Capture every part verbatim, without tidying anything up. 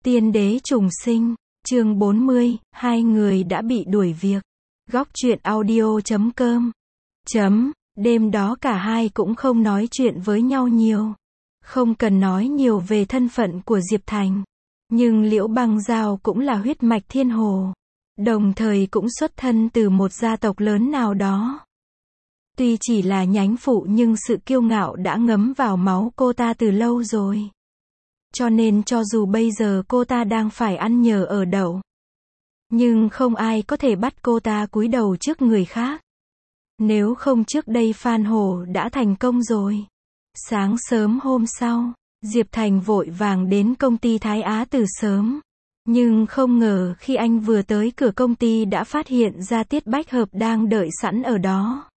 Tiên đế trùng sinh, chương bốn mươi, hai người đã bị đuổi việc. Góc truyện audio chấm com. Chấm, đêm đó cả hai cũng không nói chuyện với nhau nhiều. Không cần nói nhiều về thân phận của Diệp Thành. Nhưng Liễu Băng Giao cũng là huyết mạch thiên hồ. Đồng thời cũng xuất thân từ một gia tộc lớn nào đó. Tuy chỉ là nhánh phụ nhưng sự kiêu ngạo đã ngấm vào máu cô ta từ lâu rồi. Cho nên cho dù bây giờ cô ta đang phải ăn nhờ ở đậu, nhưng không ai có thể bắt cô ta cúi đầu trước người khác. Nếu không trước đây Phan Hổ đã thành công rồi. Sáng sớm hôm sau, Diệp Thành vội vàng đến công ty Thái Á từ sớm. Nhưng không ngờ khi anh vừa tới cửa công ty đã phát hiện ra Tiết Bách Hợp đang đợi sẵn ở đó.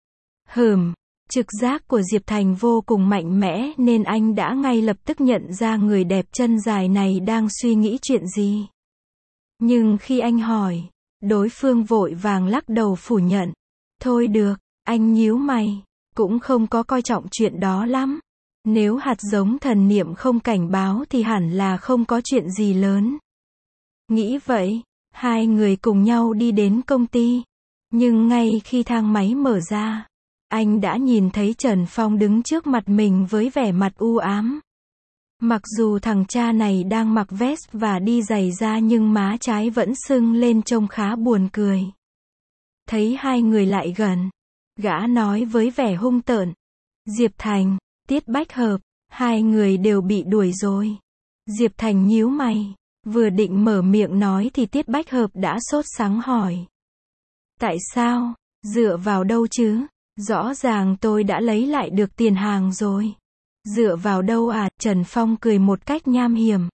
Hừm, trực giác của Diệp Thành vô cùng mạnh mẽ nên anh đã ngay lập tức nhận ra người đẹp chân dài này đang suy nghĩ chuyện gì. Nhưng khi anh hỏi, đối phương vội vàng lắc đầu phủ nhận. Thôi được, anh nhíu mày, cũng không có coi trọng chuyện đó lắm. Nếu hạt giống thần niệm không cảnh báo thì hẳn là không có chuyện gì lớn. Nghĩ vậy, hai người cùng nhau đi đến công ty. Nhưng ngay khi thang máy mở ra, anh đã nhìn thấy Trần Phong đứng trước mặt mình với vẻ mặt u ám. Mặc dù thằng cha này đang mặc vest và đi giày da nhưng má trái vẫn sưng lên trông khá buồn cười. Thấy hai người lại gần, gã nói với vẻ hung tợn. Diệp Thành, Tiết Bách Hợp, hai người đều bị đuổi rồi. Diệp Thành nhíu mày, vừa định mở miệng nói thì Tiết Bách Hợp đã sốt sắng hỏi. Tại sao? Dựa vào đâu chứ? Rõ ràng tôi đã lấy lại được tiền hàng rồi. Dựa vào đâu à? Trần Phong cười một cách nham hiểm.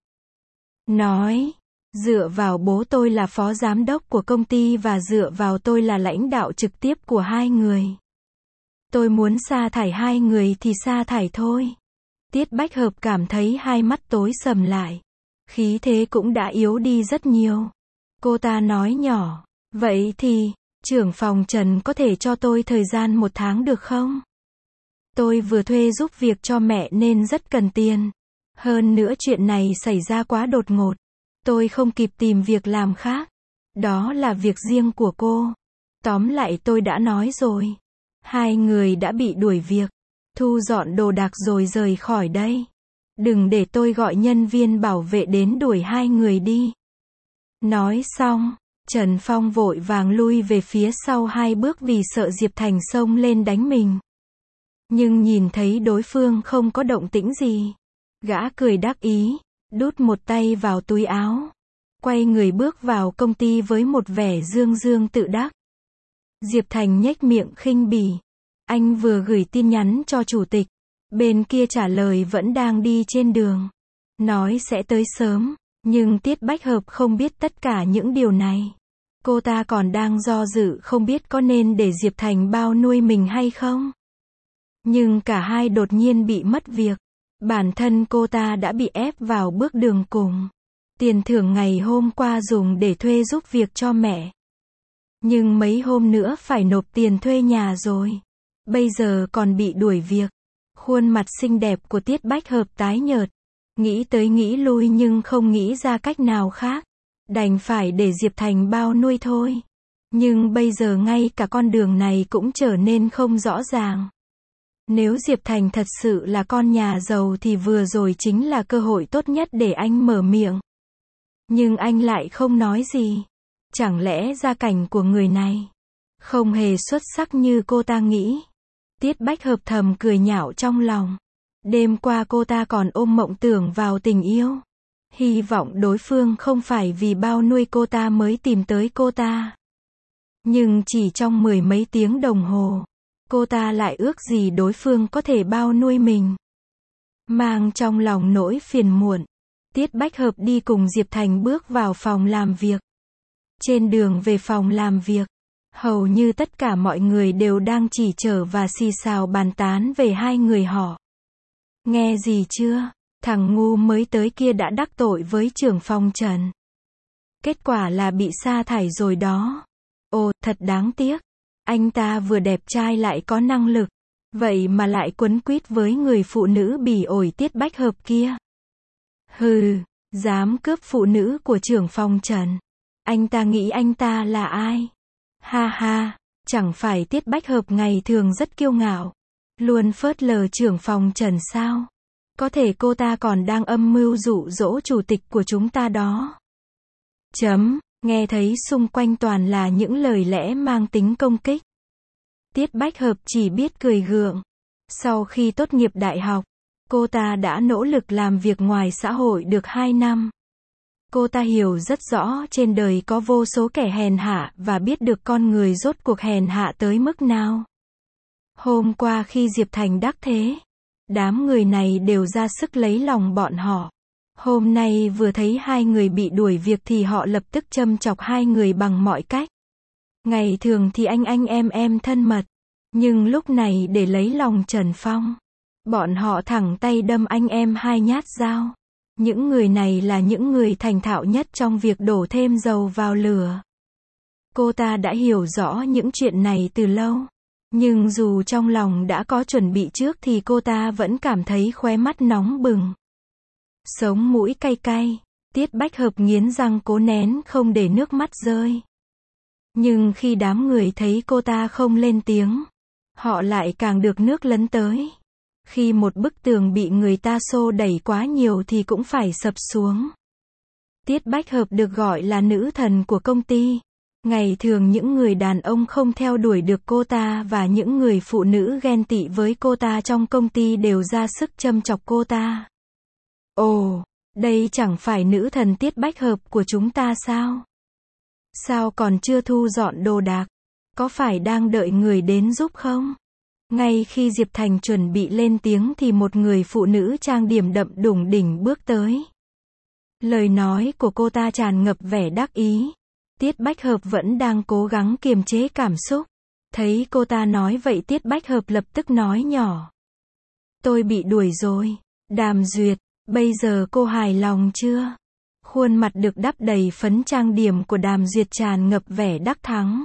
Nói, dựa vào bố tôi là phó giám đốc của công ty và dựa vào tôi là lãnh đạo trực tiếp của hai người. Tôi muốn sa thải hai người thì sa thải thôi. Tiết Bách Hợp cảm thấy hai mắt tối sầm lại. Khí thế cũng đã yếu đi rất nhiều. Cô ta nói nhỏ, vậy thì, trưởng phòng Trần có thể cho tôi thời gian một tháng được không? Tôi vừa thuê giúp việc cho mẹ nên rất cần tiền. Hơn nữa chuyện này xảy ra quá đột ngột. Tôi không kịp tìm việc làm khác. Đó là việc riêng của cô. Tóm lại tôi đã nói rồi. Hai người đã bị đuổi việc. Thu dọn đồ đạc rồi rời khỏi đây. Đừng để tôi gọi nhân viên bảo vệ đến đuổi hai người đi. Nói xong, Trần Phong vội vàng lui về phía sau hai bước vì sợ Diệp Thành xông lên đánh mình. Nhưng nhìn thấy đối phương không có động tĩnh gì. Gã cười đắc ý, đút một tay vào túi áo. Quay người bước vào công ty với một vẻ dương dương tự đắc. Diệp Thành nhếch miệng khinh bỉ. Anh vừa gửi tin nhắn cho chủ tịch. Bên kia trả lời vẫn đang đi trên đường. Nói sẽ tới sớm. Nhưng Tiết Bách Hợp không biết tất cả những điều này. Cô ta còn đang do dự không biết có nên để Diệp Thành bao nuôi mình hay không. Nhưng cả hai đột nhiên bị mất việc. Bản thân cô ta đã bị ép vào bước đường cùng. Tiền thưởng ngày hôm qua dùng để thuê giúp việc cho mẹ. Nhưng mấy hôm nữa phải nộp tiền thuê nhà rồi. Bây giờ còn bị đuổi việc. Khuôn mặt xinh đẹp của Tiết Bách Hợp tái nhợt. Nghĩ tới nghĩ lui nhưng không nghĩ ra cách nào khác. Đành phải để Diệp Thành bao nuôi thôi. Nhưng bây giờ ngay cả con đường này cũng trở nên không rõ ràng. Nếu Diệp Thành thật sự là con nhà giàu thì vừa rồi chính là cơ hội tốt nhất để anh mở miệng. Nhưng anh lại không nói gì. Chẳng lẽ gia cảnh của người này không hề xuất sắc như cô ta nghĩ. Tiết Bách Hợp thầm cười nhạo trong lòng. Đêm qua cô ta còn ôm mộng tưởng vào tình yêu. Hy vọng đối phương không phải vì bao nuôi cô ta mới tìm tới cô ta. Nhưng chỉ trong mười mấy tiếng đồng hồ, cô ta lại ước gì đối phương có thể bao nuôi mình. Mang trong lòng nỗi phiền muộn, Tiết Bách Hợp đi cùng Diệp Thành bước vào phòng làm việc. Trên đường về phòng làm việc, hầu như tất cả mọi người đều đang chỉ trỏ và xì xào bàn tán về hai người họ. Nghe gì chưa? Thằng ngu mới tới kia đã đắc tội với trưởng phòng Trần. Kết quả là bị sa thải rồi đó. Ồ, thật đáng tiếc. Anh ta vừa đẹp trai lại có năng lực. Vậy mà lại quấn quýt với người phụ nữ bỉ ổi Tiết Bách Hợp kia. Hừ, Dám cướp phụ nữ của trưởng phòng Trần. Anh ta nghĩ anh ta là ai? Ha ha, chẳng phải Tiết Bách Hợp ngày thường rất kiêu ngạo, luôn phớt lờ trưởng phòng Trần sao? Có thể cô ta còn đang âm mưu dụ dỗ chủ tịch của chúng ta đó. Chấm, nghe thấy xung quanh toàn là những lời lẽ mang tính công kích. Tiết Bách Hợp chỉ biết cười gượng. Sau khi tốt nghiệp đại học, cô ta đã nỗ lực làm việc ngoài xã hội được hai năm. Cô ta hiểu rất rõ trên đời có vô số kẻ hèn hạ và biết được con người rốt cuộc hèn hạ tới mức nào. Hôm qua khi Diệp Thành đắc thế, đám người này đều ra sức lấy lòng bọn họ. Hôm nay vừa thấy hai người bị đuổi việc thì họ lập tức châm chọc hai người bằng mọi cách. Ngày thường thì anh anh em em thân mật, nhưng lúc này để lấy lòng Trần Phong, bọn họ thẳng tay đâm anh em hai nhát dao. Những người này là những người thành thạo nhất trong việc đổ thêm dầu vào lửa. Cô ta đã hiểu rõ những chuyện này từ lâu. Nhưng dù trong lòng đã có chuẩn bị trước thì cô ta vẫn cảm thấy khóe mắt nóng bừng. Sống mũi cay cay, Tiết Bách Hợp nghiến răng cố nén không để nước mắt rơi. Nhưng khi đám người thấy cô ta không lên tiếng, họ lại càng được nước lấn tới. Khi một bức tường bị người ta xô đẩy quá nhiều thì cũng phải sập xuống. Tiết Bách Hợp được gọi là nữ thần của công ty. Ngày thường những người đàn ông không theo đuổi được cô ta và những người phụ nữ ghen tị với cô ta trong công ty đều ra sức châm chọc cô ta. Ồ, đây chẳng phải nữ thần Tiết Bách Hợp của chúng ta sao? Sao còn chưa thu dọn đồ đạc? Có phải đang đợi người đến giúp không? Ngay khi Diệp Thành chuẩn bị lên tiếng thì một người phụ nữ trang điểm đậm đủng đỉnh bước tới. Lời nói của cô ta tràn ngập vẻ đắc ý. Tiết Bách Hợp vẫn đang cố gắng kiềm chế cảm xúc. Thấy cô ta nói vậy Tiết Bách Hợp lập tức nói nhỏ. Tôi bị đuổi rồi. Đàm Duyệt, bây giờ cô hài lòng chưa? Khuôn mặt được đắp đầy phấn trang điểm của Đàm Duyệt tràn ngập vẻ đắc thắng.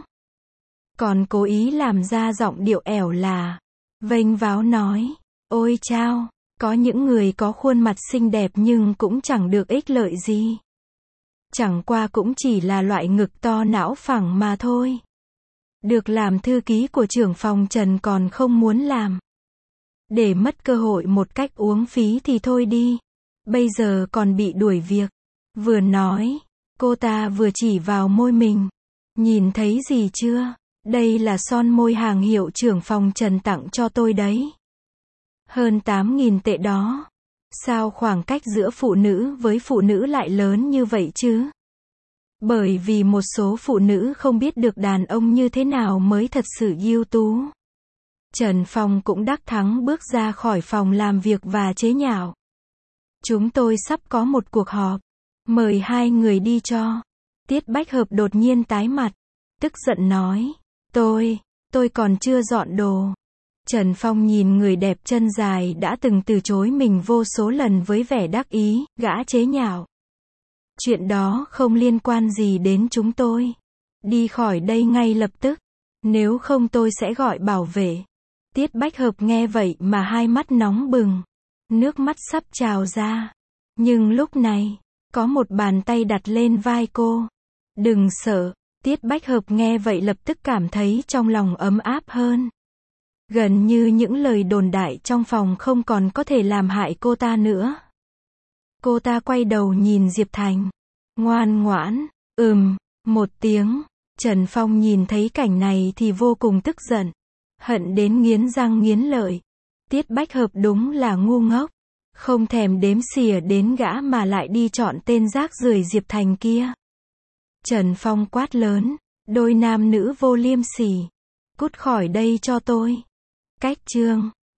Còn cố ý làm ra giọng điệu ẻo là, vênh váo nói, ôi chao, có những người có khuôn mặt xinh đẹp nhưng cũng chẳng được ích lợi gì. Chẳng qua cũng chỉ là loại ngực to não phẳng mà thôi. Được làm thư ký của trưởng phòng Trần còn không muốn làm. Để mất cơ hội một cách uống phí thì thôi đi. Bây giờ còn bị đuổi việc. Vừa nói, cô ta vừa chỉ vào môi mình. Nhìn thấy gì chưa? Đây là son môi hàng hiệu trưởng phòng Trần tặng cho tôi đấy. Hơn tám nghìn tệ đó. Sao khoảng cách giữa phụ nữ với phụ nữ lại lớn như vậy chứ? Bởi vì một số phụ nữ không biết được đàn ông như thế nào mới thật sự ưu tú. Trần Phong cũng đắc thắng bước ra khỏi phòng làm việc và chế nhạo. Chúng tôi sắp có một cuộc họp. Mời hai người đi cho. Tiết Bách Hợp đột nhiên tái mặt. Tức giận nói. Tôi, tôi còn chưa dọn đồ. Trần Phong nhìn người đẹp chân dài đã từng từ chối mình vô số lần với vẻ đắc ý, gã chế nhạo. Chuyện đó không liên quan gì đến chúng tôi. Đi khỏi đây ngay lập tức. Nếu không tôi sẽ gọi bảo vệ. Tiết Bách Hợp nghe vậy mà hai mắt nóng bừng. Nước mắt sắp trào ra. Nhưng lúc này, có một bàn tay đặt lên vai cô. Đừng sợ. Tiết Bách Hợp nghe vậy lập tức cảm thấy trong lòng ấm áp hơn. Gần như những lời đồn đại trong phòng không còn có thể làm hại cô ta nữa. Cô ta quay đầu nhìn Diệp Thành. Ngoan ngoãn, ừm, một tiếng. Trần Phong nhìn thấy cảnh này thì vô cùng tức giận. Hận đến nghiến răng nghiến lợi. Tiết Bách Hợp đúng là ngu ngốc. Không thèm đếm xỉa đến gã mà lại đi chọn tên rác rưởi Diệp Thành kia. Trần Phong quát lớn. Đôi nam nữ vô liêm sỉ. Cút khỏi đây cho tôi. Cách chương.